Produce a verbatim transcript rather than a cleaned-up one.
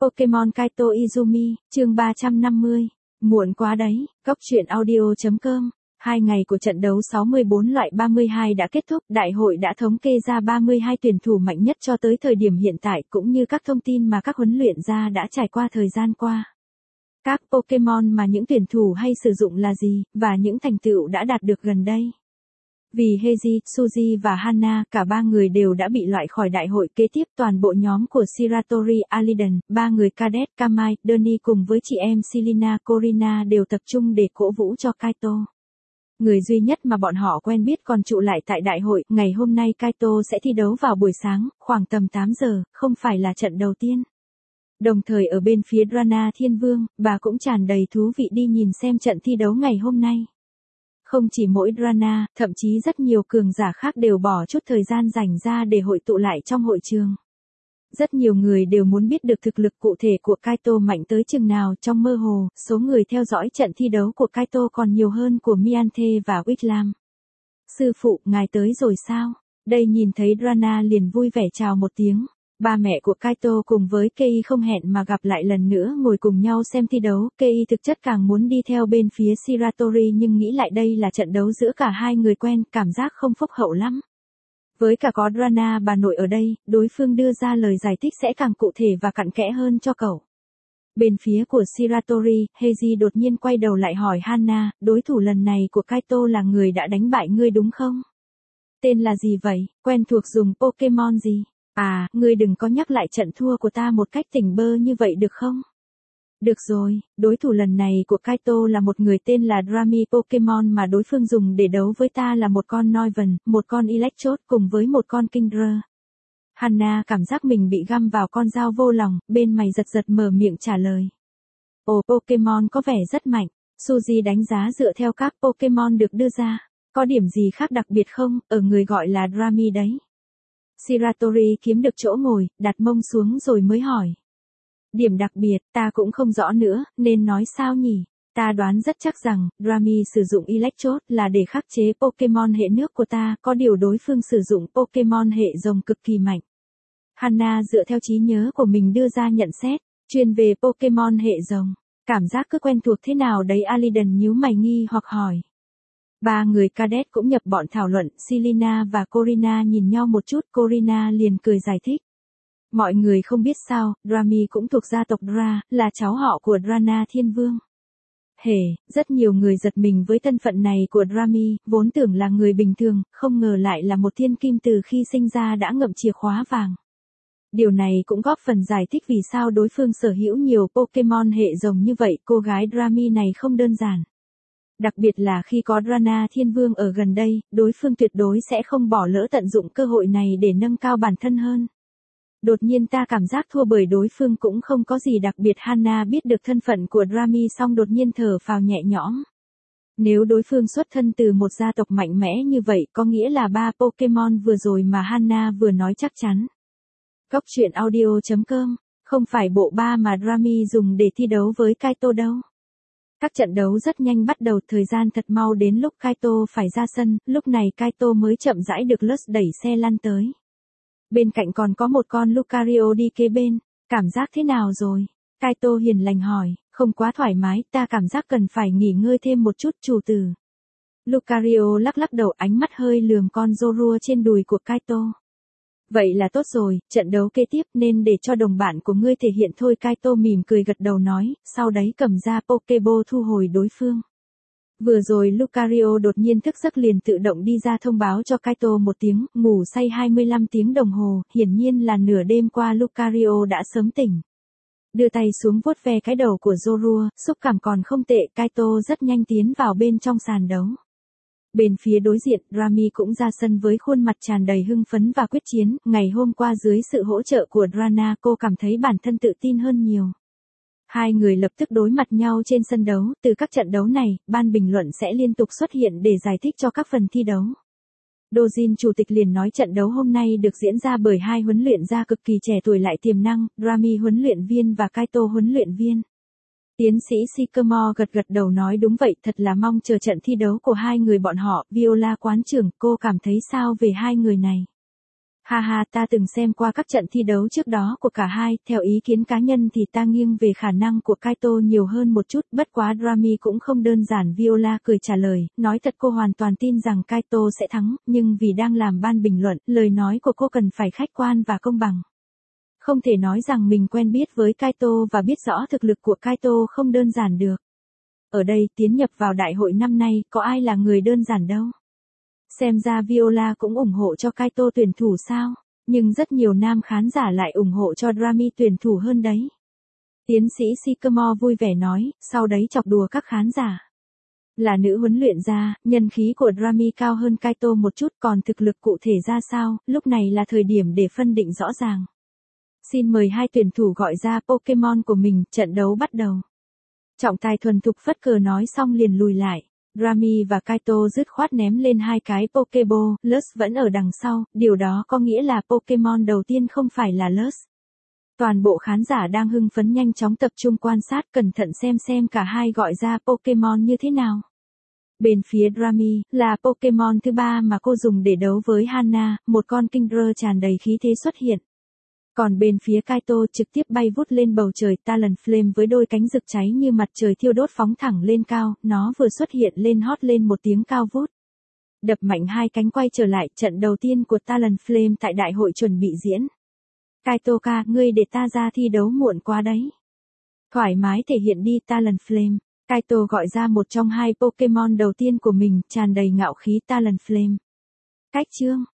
Pokemon Kaito Izumi, chương ba trăm năm mươi. Muộn quá đấy, Cốc truyện audio.com. Hai ngày của trận đấu sáu mươi bốn loại ba mươi hai đã kết thúc, đại hội đã thống kê ra ba mươi hai tuyển thủ mạnh nhất cho tới thời điểm hiện tại cũng như các thông tin mà các huấn luyện gia đã trải qua thời gian qua. Các Pokemon mà những tuyển thủ hay sử dụng là gì, và những thành tựu đã đạt được gần đây. Vì Heiji, Suzy và Hana, cả ba người đều đã bị loại khỏi đại hội kế tiếp, toàn bộ nhóm của Shiratori, Aliden, ba người Cadet, Kamai, Denny cùng với chị em Selena, Corina đều tập trung để cổ vũ cho Kaito. Người duy nhất mà bọn họ quen biết còn trụ lại tại đại hội, ngày hôm nay Kaito sẽ thi đấu vào buổi sáng, khoảng tầm tám giờ, không phải là trận đầu tiên. Đồng thời ở bên phía Drana Thiên Vương, bà cũng tràn đầy thú vị đi nhìn xem trận thi đấu ngày hôm nay. Không chỉ mỗi Drana, thậm chí rất nhiều cường giả khác đều bỏ chút thời gian dành ra để hội tụ lại trong hội trường. Rất nhiều người đều muốn biết được thực lực cụ thể của Kaito mạnh tới chừng nào. Trong mơ hồ, số người theo dõi trận thi đấu của Kaito còn nhiều hơn của Mianthe và Wickham. Sư phụ, ngài tới rồi sao? Đây nhìn thấy Drana liền vui vẻ chào một tiếng. Ba mẹ của Kaito cùng với Kei không hẹn mà gặp lại lần nữa ngồi cùng nhau xem thi đấu. Kei thực chất càng muốn đi theo bên phía Shiratori nhưng nghĩ lại đây là trận đấu giữa cả hai người quen, cảm giác không phúc hậu lắm. Với cả có Drana bà nội ở đây, đối phương đưa ra lời giải thích sẽ càng cụ thể và cặn kẽ hơn cho cậu. Bên phía của Shiratori, Heiji đột nhiên quay đầu lại hỏi Hana, đối thủ lần này của Kaito là người đã đánh bại ngươi đúng không? Tên là gì vậy, quen thuộc dùng Pokemon gì? À, ngươi đừng có nhắc lại trận thua của ta một cách tỉnh bơ như vậy được không? Được rồi, đối thủ lần này của Kaito là một người tên là Drami. Pokemon mà đối phương dùng để đấu với ta là một con Noivern, một con Electrode cùng với một con Kingdra. Hana cảm giác mình bị găm vào con dao vô lòng, bên mày giật giật mở miệng trả lời. Ồ, Pokemon có vẻ rất mạnh. Suzy đánh giá dựa theo các Pokemon được đưa ra. Có điểm gì khác đặc biệt không, ở người gọi là Drami đấy? Shiratori kiếm được chỗ ngồi, đặt mông xuống rồi mới hỏi. Điểm đặc biệt, ta cũng không rõ nữa, nên nói sao nhỉ? Ta đoán rất chắc rằng, Drami sử dụng Electrode là để khắc chế Pokemon hệ nước của ta, có điều đối phương sử dụng Pokemon hệ rồng cực kỳ mạnh. Hana dựa theo trí nhớ của mình đưa ra nhận xét, chuyên về Pokemon hệ rồng. Cảm giác cứ quen thuộc thế nào đấy. Aliden nhíu mày nghi hoặc hỏi. Ba người Cadet cũng nhập bọn thảo luận, Selena và Corina nhìn nhau một chút, Corina liền cười giải thích. Mọi người không biết sao, Drami cũng thuộc gia tộc Dra, là cháu họ của Drana Thiên Vương. Hề, rất nhiều người giật mình với thân phận này của Drami, vốn tưởng là người bình thường, không ngờ lại là một thiên kim từ khi sinh ra đã ngậm chìa khóa vàng. Điều này cũng góp phần giải thích vì sao đối phương sở hữu nhiều Pokemon hệ rồng như vậy. Cô gái Drami này không đơn giản. Đặc biệt là khi có Drana Thiên Vương ở gần đây, đối phương tuyệt đối sẽ không bỏ lỡ tận dụng cơ hội này để nâng cao bản thân hơn. Đột nhiên ta cảm giác thua bởi đối phương cũng không có gì đặc biệt. Hana biết được thân phận của Drami xong đột nhiên thở phào nhẹ nhõm. Nếu đối phương xuất thân từ một gia tộc mạnh mẽ như vậy có nghĩa là ba Pokemon vừa rồi mà Hana vừa nói chắc chắn. Cốc truyện audio.com, không phải bộ ba mà Drami dùng để thi đấu với Kaito đâu. Các trận đấu rất nhanh bắt đầu, thời gian thật mau đến lúc Kaito phải ra sân, lúc này Kaito mới chậm rãi được Lux đẩy xe lăn tới. Bên cạnh còn có một con Lucario đi kế bên, cảm giác thế nào rồi? Kaito hiền lành hỏi, không quá thoải mái, ta cảm giác cần phải nghỉ ngơi thêm một chút chủ tử. Lucario lắc lắc đầu, ánh mắt hơi lườm con Zorua trên đùi của Kaito. Vậy là tốt rồi, trận đấu kế tiếp nên để cho đồng bạn của ngươi thể hiện thôi. Kaito mỉm cười gật đầu nói, sau đấy cầm ra Pokeball thu hồi đối phương. Vừa rồi Lucario đột nhiên thức giấc liền tự động đi ra thông báo cho Kaito một tiếng, ngủ say hai mươi lăm tiếng đồng hồ, hiển nhiên là nửa đêm qua Lucario đã sớm tỉnh. Đưa tay xuống vuốt ve cái đầu của Zorua, xúc cảm còn không tệ. Kaito rất nhanh tiến vào bên trong sàn đấu. Bên phía đối diện, Drami cũng ra sân với khuôn mặt tràn đầy hưng phấn và quyết chiến. Ngày hôm qua dưới sự hỗ trợ của Drana, cô cảm thấy bản thân tự tin hơn nhiều. Hai người lập tức đối mặt nhau trên sân đấu. Từ các trận đấu này, ban bình luận sẽ liên tục xuất hiện để giải thích cho các phần thi đấu. Dojin chủ tịch liền nói trận đấu hôm nay được diễn ra bởi hai huấn luyện gia cực kỳ trẻ tuổi lại tiềm năng, Drami huấn luyện viên và Kaito huấn luyện viên. Tiến sĩ Sycamore gật gật đầu nói đúng vậy, thật là mong chờ trận thi đấu của hai người bọn họ. Viola quán trưởng, cô cảm thấy sao về hai người này? Ha ha, ta từng xem qua các trận thi đấu trước đó của cả hai, theo ý kiến cá nhân thì ta nghiêng về khả năng của Kaito nhiều hơn một chút, bất quá Rami cũng không đơn giản. Viola cười trả lời, nói thật cô hoàn toàn tin rằng Kaito sẽ thắng, nhưng vì đang làm ban bình luận, lời nói của cô cần phải khách quan và công bằng. Không thể nói rằng mình quen biết với Kaito và biết rõ thực lực của Kaito không đơn giản được. Ở đây, tiến nhập vào đại hội năm nay, có ai là người đơn giản đâu. Xem ra Viola cũng ủng hộ cho Kaito tuyển thủ sao, nhưng rất nhiều nam khán giả lại ủng hộ cho Rami tuyển thủ hơn đấy. Tiến sĩ Sycamore vui vẻ nói, sau đấy chọc đùa các khán giả. Là nữ huấn luyện gia, nhân khí của Rami cao hơn Kaito một chút, còn thực lực cụ thể ra sao, lúc này là thời điểm để phân định rõ ràng. Xin mời hai tuyển thủ gọi ra Pokemon của mình, trận đấu bắt đầu. Trọng tài thuần thục phất cờ nói xong liền lùi lại. Rami và Kaito dứt khoát ném lên hai cái Pokeball, Luz vẫn ở đằng sau, điều đó có nghĩa là Pokemon đầu tiên không phải là Luz. Toàn bộ khán giả đang hưng phấn nhanh chóng tập trung quan sát cẩn thận xem xem cả hai gọi ra Pokemon như thế nào. Bên phía Rami, là Pokemon thứ ba mà cô dùng để đấu với Hana, một con Kingdra tràn đầy khí thế xuất hiện. Còn bên phía Kaito trực tiếp bay vút lên bầu trời, Talonflame với đôi cánh rực cháy như mặt trời thiêu đốt phóng thẳng lên cao, nó vừa xuất hiện lên hót lên một tiếng cao vút. Đập mạnh hai cánh quay trở lại, trận đầu tiên của Talonflame tại đại hội chuẩn bị diễn. Kaito ca, ngươi để ta ra thi đấu muộn quá đấy. Thoải mái thể hiện đi Talonflame. Kaito gọi ra một trong hai Pokemon đầu tiên của mình, tràn đầy ngạo khí Talonflame. Cách chương